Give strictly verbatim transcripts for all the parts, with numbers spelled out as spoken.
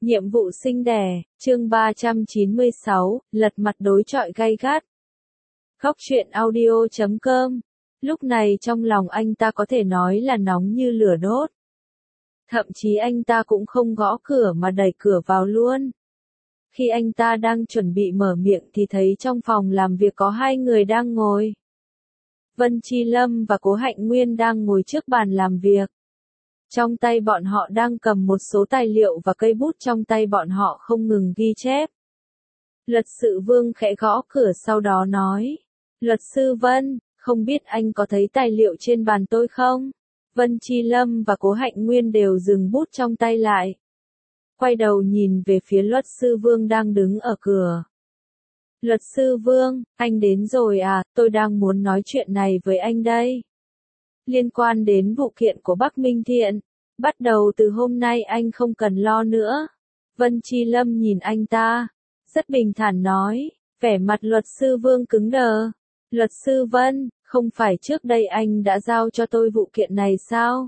Nhiệm vụ sinh đẻ, chương ba trăm chín mươi sáu, lật mặt đối chọi gay gắt. Góc truyện audio chấm com. Lúc này trong lòng anh ta có thể nói là nóng như lửa đốt. Thậm chí anh ta cũng không gõ cửa mà đẩy cửa vào luôn. Khi anh ta đang chuẩn bị mở miệng thì thấy trong phòng làm việc có hai người đang ngồi. Vân Chi Lâm và Cố Hạnh Nguyên đang ngồi trước bàn làm việc. Trong tay bọn họ đang cầm một số tài liệu và cây bút trong tay bọn họ không ngừng ghi chép. Luật sư Vương khẽ gõ cửa sau đó nói. Luật sư Vân, không biết anh có thấy tài liệu trên bàn tôi không? Vân Chi Lâm và Cố Hạnh Nguyên đều dừng bút trong tay lại. Quay đầu nhìn về phía luật sư Vương đang đứng ở cửa. Luật sư Vương, anh đến rồi à, tôi đang muốn nói chuyện này với anh đây. Liên quan đến vụ kiện của Bắc Minh Thiện, bắt đầu từ hôm nay anh không cần lo nữa. Vân Chi Lâm nhìn anh ta, rất bình thản nói, vẻ mặt luật sư Vương cứng đờ. Luật sư Vân, không phải trước đây anh đã giao cho tôi vụ kiện này sao?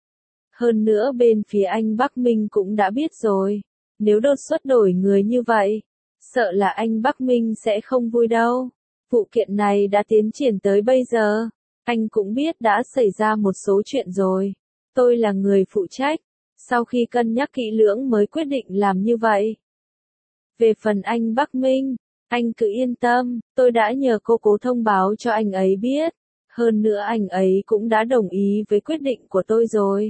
Hơn nữa bên phía anh Bắc Minh cũng đã biết rồi, nếu đột xuất đổi người như vậy, sợ là anh Bắc Minh sẽ không vui đâu. Vụ kiện này đã tiến triển tới bây giờ, anh cũng biết đã xảy ra một số chuyện rồi. Tôi là người phụ trách, sau khi cân nhắc kỹ lưỡng mới quyết định làm như vậy. Về phần anh Bắc Minh, anh cứ yên tâm, tôi đã nhờ cô Cố thông báo cho anh ấy biết. Hơn nữa anh ấy cũng đã đồng ý với quyết định của tôi rồi.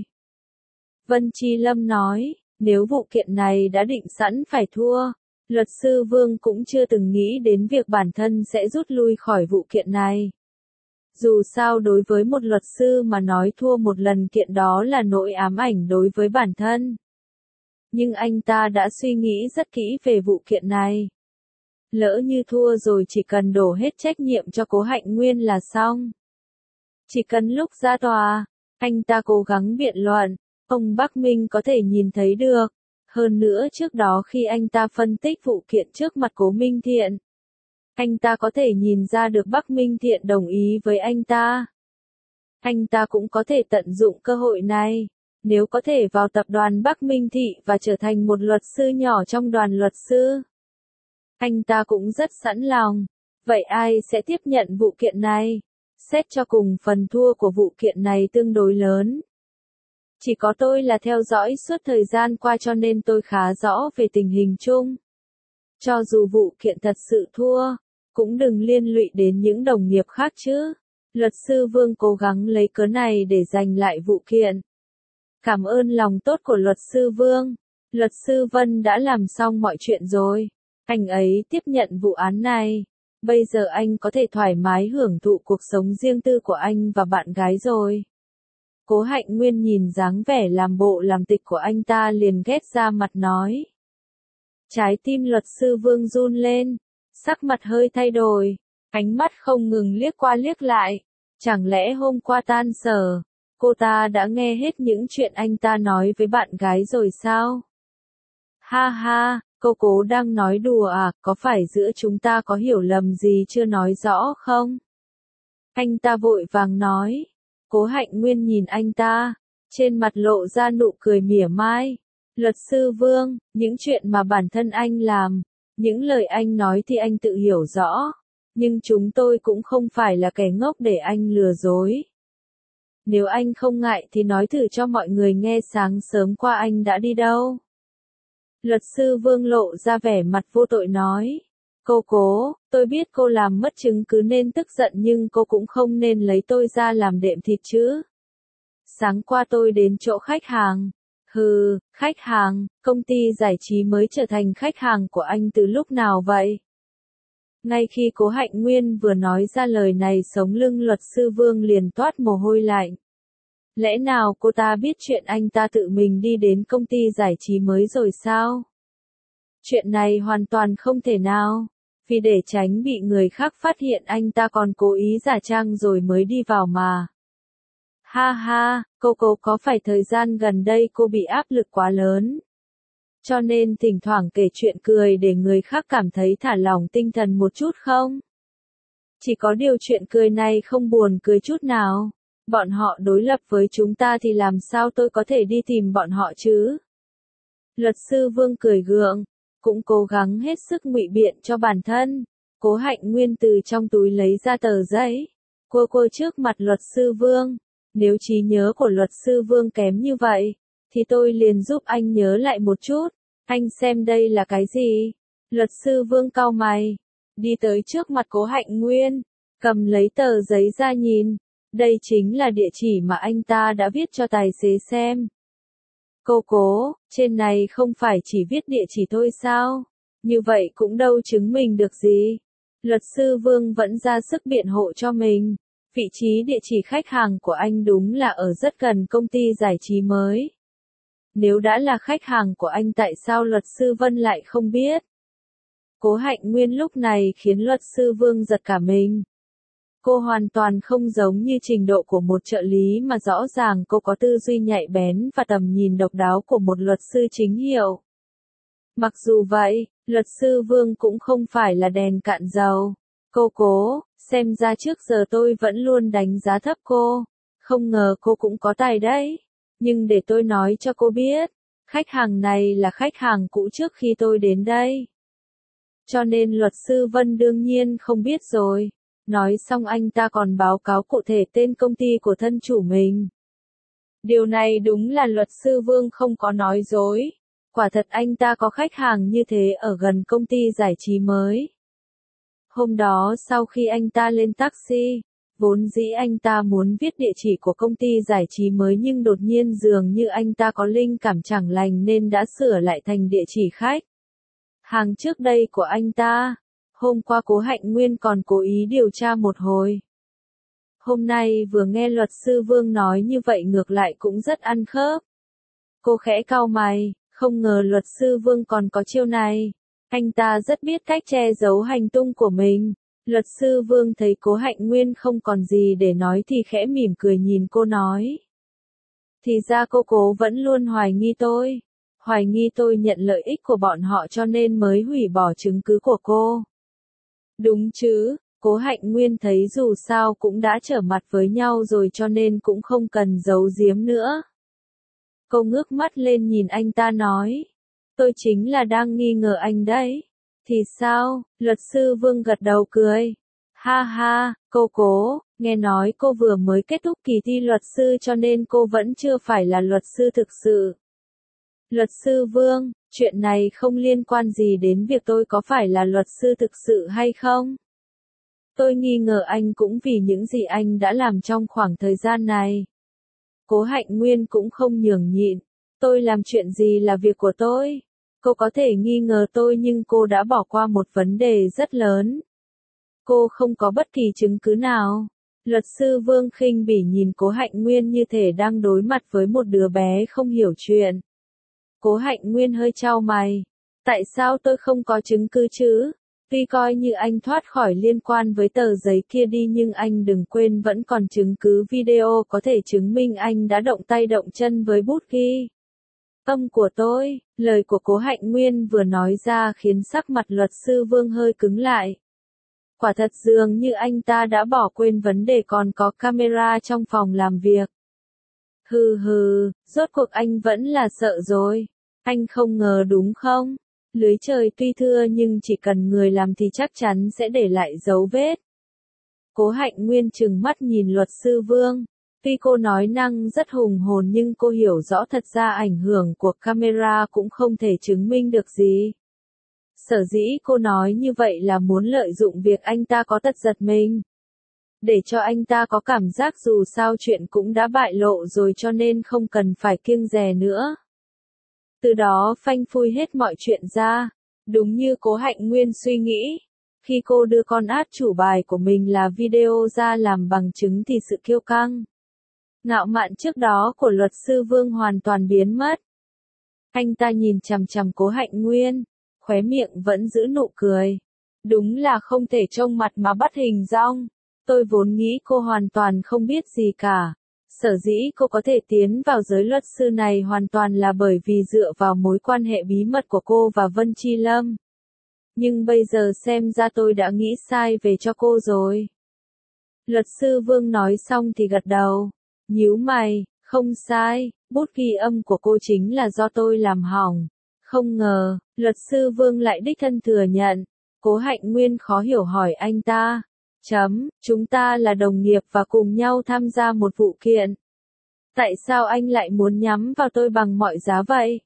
Vân Chi Lâm nói, nếu vụ kiện này đã định sẵn phải thua, luật sư Vương cũng chưa từng nghĩ đến việc bản thân sẽ rút lui khỏi vụ kiện này. Dù sao đối với một luật sư mà nói thua một lần kiện đó là nỗi ám ảnh đối với bản thân. Nhưng anh ta đã suy nghĩ rất kỹ về vụ kiện này. Lỡ như thua rồi chỉ cần đổ hết trách nhiệm cho Cố Hạnh Nguyên là xong. Chỉ cần lúc ra tòa, anh ta cố gắng biện luận, ông Bắc Minh có thể nhìn thấy được. Hơn nữa trước đó khi anh ta phân tích vụ kiện trước mặt Cố Minh Thiện, anh ta có thể nhìn ra được Bắc Minh Thiện đồng ý với anh ta. Anh ta cũng có thể tận dụng cơ hội này, nếu có thể vào tập đoàn Bắc Minh Thị và trở thành một luật sư nhỏ trong đoàn luật sư. Anh ta cũng rất sẵn lòng. Vậy ai sẽ tiếp nhận vụ kiện này? Xét cho cùng phần thua của vụ kiện này tương đối lớn. Chỉ có tôi là theo dõi suốt thời gian qua cho nên tôi khá rõ về tình hình chung. Cho dù vụ kiện thật sự thua, cũng đừng liên lụy đến những đồng nghiệp khác chứ. Luật sư Vương cố gắng lấy cớ này để giành lại vụ kiện. Cảm ơn lòng tốt của luật sư Vương. Luật sư Vân đã làm xong mọi chuyện rồi. Anh ấy tiếp nhận vụ án này. Bây giờ anh có thể thoải mái hưởng thụ cuộc sống riêng tư của anh và bạn gái rồi. Cố Hạnh Nguyên nhìn dáng vẻ làm bộ làm tịch của anh ta liền ghét ra mặt nói. Trái tim luật sư Vương run lên, sắc mặt hơi thay đổi, ánh mắt không ngừng liếc qua liếc lại. Chẳng lẽ hôm qua tan sở, cô ta đã nghe hết những chuyện anh ta nói với bạn gái rồi sao? Ha ha, cô Cố đang nói đùa à, có phải giữa chúng ta có hiểu lầm gì chưa nói rõ không? Anh ta vội vàng nói. Cố Hạnh Nguyên nhìn anh ta, trên mặt lộ ra nụ cười mỉa mai. Luật sư Vương, những chuyện mà bản thân anh làm, những lời anh nói thì anh tự hiểu rõ. Nhưng chúng tôi cũng không phải là kẻ ngốc để anh lừa dối. Nếu anh không ngại thì nói thử cho mọi người nghe sáng sớm qua anh đã đi đâu. Luật sư Vương lộ ra vẻ mặt vô tội nói. Cô Cố, tôi biết cô làm mất chứng cứ nên tức giận nhưng cô cũng không nên lấy tôi ra làm đệm thịt chứ. Sáng qua tôi đến chỗ khách hàng. Hừ, khách hàng, công ty giải trí mới trở thành khách hàng của anh từ lúc nào vậy? Ngay khi Cố Hạnh Nguyên vừa nói ra lời này sống lưng luật sư Vương liền toát mồ hôi lạnh. Lẽ nào cô ta biết chuyện anh ta tự mình đi đến công ty giải trí mới rồi sao? Chuyện này hoàn toàn không thể nào. Vì để tránh bị người khác phát hiện anh ta còn cố ý giả trang rồi mới đi vào mà. Ha ha, cô Cố có phải thời gian gần đây cô bị áp lực quá lớn? Cho nên thỉnh thoảng kể chuyện cười để người khác cảm thấy thả lỏng tinh thần một chút không? Chỉ có điều chuyện cười này không buồn cười chút nào. Bọn họ đối lập với chúng ta thì làm sao tôi có thể đi tìm bọn họ chứ? Luật sư Vương cười gượng, cũng cố gắng hết sức ngụy biện cho bản thân. Cố Hạnh Nguyên từ trong túi lấy ra tờ giấy, cua cua trước mặt luật sư Vương. Nếu trí nhớ của luật sư Vương kém như vậy, thì tôi liền giúp anh nhớ lại một chút. Anh xem đây là cái gì? Luật sư Vương cau mày, đi tới trước mặt Cố Hạnh Nguyên, cầm lấy tờ giấy ra nhìn. Đây chính là địa chỉ mà anh ta đã viết cho tài xế xem. Cô Cố, trên này không phải chỉ viết địa chỉ thôi sao? Như vậy cũng đâu chứng minh được gì. Luật sư Vương vẫn ra sức biện hộ cho mình. Vị trí địa chỉ khách hàng của anh đúng là ở rất gần công ty giải trí mới. Nếu đã là khách hàng của anh tại sao luật sư Vân lại không biết? Cố Hạnh Nguyên lúc này khiến luật sư Vương giật cả mình. Cô hoàn toàn không giống như trình độ của một trợ lý mà rõ ràng cô có tư duy nhạy bén và tầm nhìn độc đáo của một luật sư chính hiệu. Mặc dù vậy, luật sư Vương cũng không phải là đèn cạn dầu. Cô Cố, xem ra trước giờ tôi vẫn luôn đánh giá thấp cô. Không ngờ cô cũng có tài đấy. Nhưng để tôi nói cho cô biết, khách hàng này là khách hàng cũ trước khi tôi đến đây. Cho nên luật sư Vân đương nhiên không biết rồi. Nói xong anh ta còn báo cáo cụ thể tên công ty của thân chủ mình. Điều này đúng là luật sư Vương không có nói dối. Quả thật anh ta có khách hàng như thế ở gần công ty giải trí mới. Hôm đó sau khi anh ta lên taxi, vốn dĩ anh ta muốn viết địa chỉ của công ty giải trí mới nhưng đột nhiên dường như anh ta có linh cảm chẳng lành nên đã sửa lại thành địa chỉ khách hàng trước đây của anh ta. Hôm qua Cố Hạnh Nguyên còn cố ý điều tra một hồi. Hôm nay vừa nghe luật sư Vương nói như vậy ngược lại cũng rất ăn khớp. Cô khẽ cau mày, không ngờ luật sư Vương còn có chiêu này. Anh ta rất biết cách che giấu hành tung của mình. Luật sư Vương thấy Cố Hạnh Nguyên không còn gì để nói thì khẽ mỉm cười nhìn cô nói. Thì ra cô Cố vẫn luôn hoài nghi tôi. Hoài nghi tôi nhận lợi ích của bọn họ cho nên mới hủy bỏ chứng cứ của cô. Đúng chứ, Cố Hạnh Nguyên thấy dù sao cũng đã trở mặt với nhau rồi cho nên cũng không cần giấu giếm nữa. Cô ngước mắt lên nhìn anh ta nói. Tôi chính là đang nghi ngờ anh đấy. Thì sao? Luật sư Vương gật đầu cười. Ha ha, cô Cố, nghe nói cô vừa mới kết thúc kỳ thi luật sư cho nên cô vẫn chưa phải là luật sư thực sự. Luật sư Vương, chuyện này không liên quan gì đến việc tôi có phải là luật sư thực sự hay không. Tôi nghi ngờ anh cũng vì những gì anh đã làm trong khoảng thời gian này. Cố Hạnh Nguyên cũng không nhường nhịn. Tôi làm chuyện gì là việc của tôi. Cô có thể nghi ngờ tôi nhưng cô đã bỏ qua một vấn đề rất lớn. Cô không có bất kỳ chứng cứ nào. Luật sư Vương khinh bỉ nhìn Cố Hạnh Nguyên như thể đang đối mặt với một đứa bé không hiểu chuyện. Cố Hạnh Nguyên hơi chau mày. Tại sao tôi không có chứng cứ chứ? Tuy coi như anh thoát khỏi liên quan với tờ giấy kia đi nhưng anh đừng quên vẫn còn chứng cứ video có thể chứng minh anh đã động tay động chân với bút ghi âm của tôi. Lời của Cố Hạnh Nguyên vừa nói ra khiến sắc mặt luật sư Vương hơi cứng lại. Quả thật dường như anh ta đã bỏ quên vấn đề còn có camera trong phòng làm việc. Hừ hừ, rốt cuộc anh vẫn là sợ rồi. Anh không ngờ đúng không? Lưới trời tuy thưa nhưng chỉ cần người làm thì chắc chắn sẽ để lại dấu vết. Cố Hạnh Nguyên trừng mắt nhìn luật sư Vương. Tuy cô nói năng rất hùng hồn nhưng cô hiểu rõ thật ra ảnh hưởng của camera cũng không thể chứng minh được gì. Sở dĩ cô nói như vậy là muốn lợi dụng việc anh ta có tật giật mình. Để cho anh ta có cảm giác dù sao chuyện cũng đã bại lộ rồi cho nên không cần phải kiêng dè nữa. Từ đó phanh phui hết mọi chuyện ra. Đúng như Cố Hạnh Nguyên suy nghĩ. Khi cô đưa con át chủ bài của mình là video ra làm bằng chứng thì sự kiêu căng, ngạo mạn trước đó của luật sư Vương hoàn toàn biến mất. Anh ta nhìn chằm chằm Cố Hạnh Nguyên, khóe miệng vẫn giữ nụ cười. Đúng là không thể trông mặt mà bắt hình dong. Tôi vốn nghĩ cô hoàn toàn không biết gì cả. Sở dĩ cô có thể tiến vào giới luật sư này hoàn toàn là bởi vì dựa vào mối quan hệ bí mật của cô và Vân Chi Lâm. Nhưng bây giờ xem ra tôi đã nghĩ sai về cho cô rồi. Luật sư Vương nói xong thì gật đầu. Nhíu mày, không sai, bút ghi âm của cô chính là do tôi làm hỏng. Không ngờ, luật sư Vương lại đích thân thừa nhận. Cố Hạnh Nguyên khó hiểu hỏi anh ta. Chấm, chúng ta là đồng nghiệp và cùng nhau tham gia một vụ kiện. Tại sao anh lại muốn nhắm vào tôi bằng mọi giá vậy?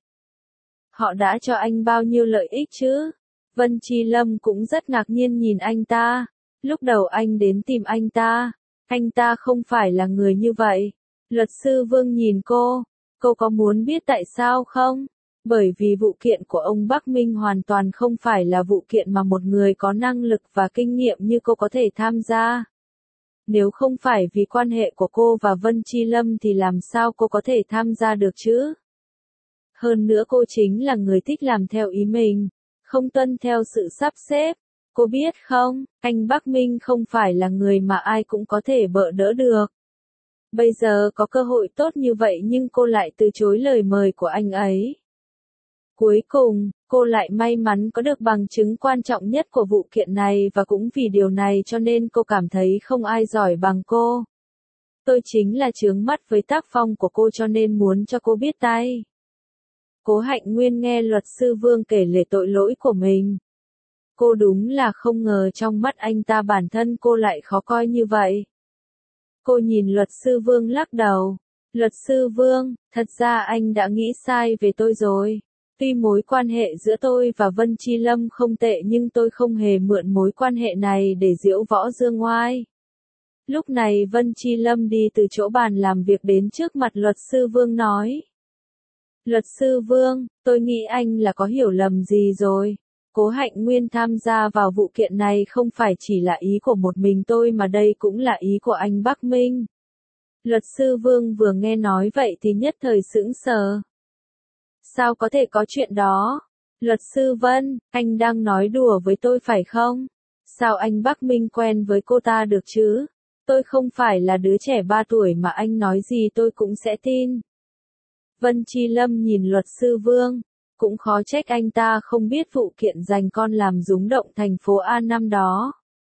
Họ đã cho anh bao nhiêu lợi ích chứ? Vân Chi Lâm cũng rất ngạc nhiên nhìn anh ta. Lúc đầu anh đến tìm anh ta. Anh ta không phải là người như vậy. Luật sư Vương nhìn cô. Cô có muốn biết tại sao không? Bởi vì vụ kiện của ông Bắc Minh hoàn toàn không phải là vụ kiện mà một người có năng lực và kinh nghiệm như cô có thể tham gia. Nếu không phải vì quan hệ của cô và Vân Chi Lâm thì làm sao cô có thể tham gia được chứ? Hơn nữa cô chính là người thích làm theo ý mình, không tuân theo sự sắp xếp. Cô biết không, anh Bắc Minh không phải là người mà ai cũng có thể bợ đỡ được. Bây giờ có cơ hội tốt như vậy nhưng cô lại từ chối lời mời của anh ấy. Cuối cùng, cô lại may mắn có được bằng chứng quan trọng nhất của vụ kiện này và cũng vì điều này cho nên cô cảm thấy không ai giỏi bằng cô. Tôi chính là chướng mắt với tác phong của cô cho nên muốn cho cô biết tay. Cố Hạnh Nguyên nghe luật sư Vương kể lể tội lỗi của mình. Cô đúng là không ngờ trong mắt anh ta bản thân cô lại khó coi như vậy. Cô nhìn luật sư Vương lắc đầu. Luật sư Vương, thật ra anh đã nghĩ sai về tôi rồi. Tuy mối quan hệ giữa tôi và Vân Chi Lâm không tệ nhưng tôi không hề mượn mối quan hệ này để diễu võ dương oai. Lúc này Vân Chi Lâm đi từ chỗ bàn làm việc đến trước mặt luật sư Vương nói. Luật sư Vương, tôi nghĩ anh là có hiểu lầm gì rồi. Cố Hạnh Nguyên tham gia vào vụ kiện này không phải chỉ là ý của một mình tôi mà đây cũng là ý của anh Bắc Minh. Luật sư Vương vừa nghe nói vậy thì nhất thời sững sờ. Sao có thể có chuyện đó? Luật sư Vân, anh đang nói đùa với tôi phải không? Sao anh Bắc Minh quen với cô ta được chứ? Tôi không phải là đứa trẻ ba tuổi mà anh nói gì tôi cũng sẽ tin. Vân Chi Lâm nhìn luật sư Vương, cũng khó trách anh ta không biết vụ kiện giành con làm rúng động thành phố A năm đó.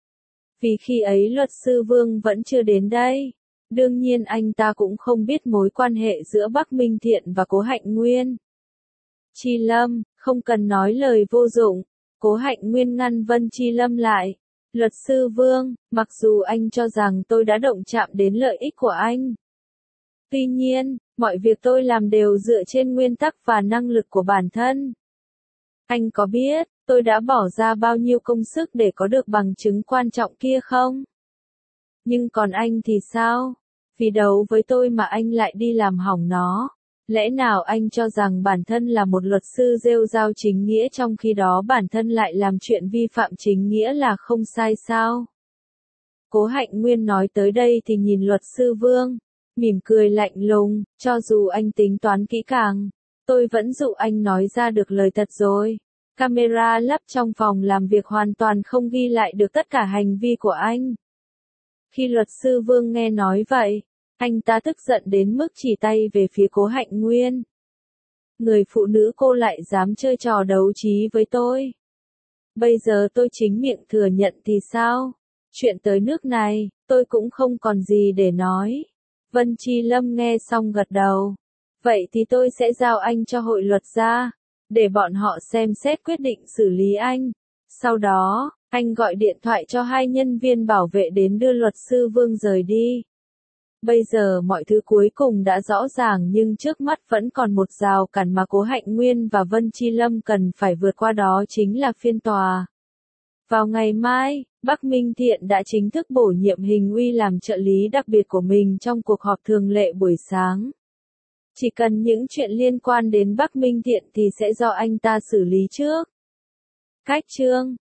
Vì khi ấy luật sư Vương vẫn chưa đến đây. Đương nhiên anh ta cũng không biết mối quan hệ giữa Bắc Minh Thiện và Cố Hạnh Nguyên. Chi Lâm, không cần nói lời vô dụng. Cố Hạnh Nguyên ngăn Vân Chi Lâm lại. Luật sư Vương, mặc dù anh cho rằng tôi đã động chạm đến lợi ích của anh. Tuy nhiên, mọi việc tôi làm đều dựa trên nguyên tắc và năng lực của bản thân. Anh có biết, tôi đã bỏ ra bao nhiêu công sức để có được bằng chứng quan trọng kia không? Nhưng còn anh thì sao? Vì đấu với tôi mà anh lại đi làm hỏng nó. Lẽ nào anh cho rằng bản thân là một luật sư rêu rao chính nghĩa trong khi đó bản thân lại làm chuyện vi phạm chính nghĩa là không sai sao? Cố Hạnh Nguyên nói tới đây thì nhìn luật sư Vương, mỉm cười lạnh lùng, cho dù anh tính toán kỹ càng, tôi vẫn dụ anh nói ra được lời thật rồi. Camera lắp trong phòng làm việc hoàn toàn không ghi lại được tất cả hành vi của anh. Khi luật sư Vương nghe nói vậy, anh ta tức giận đến mức chỉ tay về phía Cố Hạnh Nguyên. Người phụ nữ cô lại dám chơi trò đấu trí với tôi. Bây giờ tôi chính miệng thừa nhận thì sao? Chuyện tới nước này, tôi cũng không còn gì để nói. Vân Chi Lâm nghe xong gật đầu. Vậy thì tôi sẽ giao anh cho hội luật gia, để bọn họ xem xét quyết định xử lý anh. Sau đó, anh gọi điện thoại cho hai nhân viên bảo vệ đến đưa luật sư Vương rời đi. Bây giờ mọi thứ cuối cùng đã rõ ràng nhưng trước mắt vẫn còn một rào cản mà Cố Hạnh Nguyên và Vân Chi Lâm cần phải vượt qua, đó chính là phiên tòa. Vào ngày mai, Bắc Minh Thiện đã chính thức bổ nhiệm Hình Uy làm trợ lý đặc biệt của mình trong cuộc họp thường lệ buổi sáng. Chỉ cần những chuyện liên quan đến Bắc Minh Thiện thì sẽ do anh ta xử lý trước. Cách chương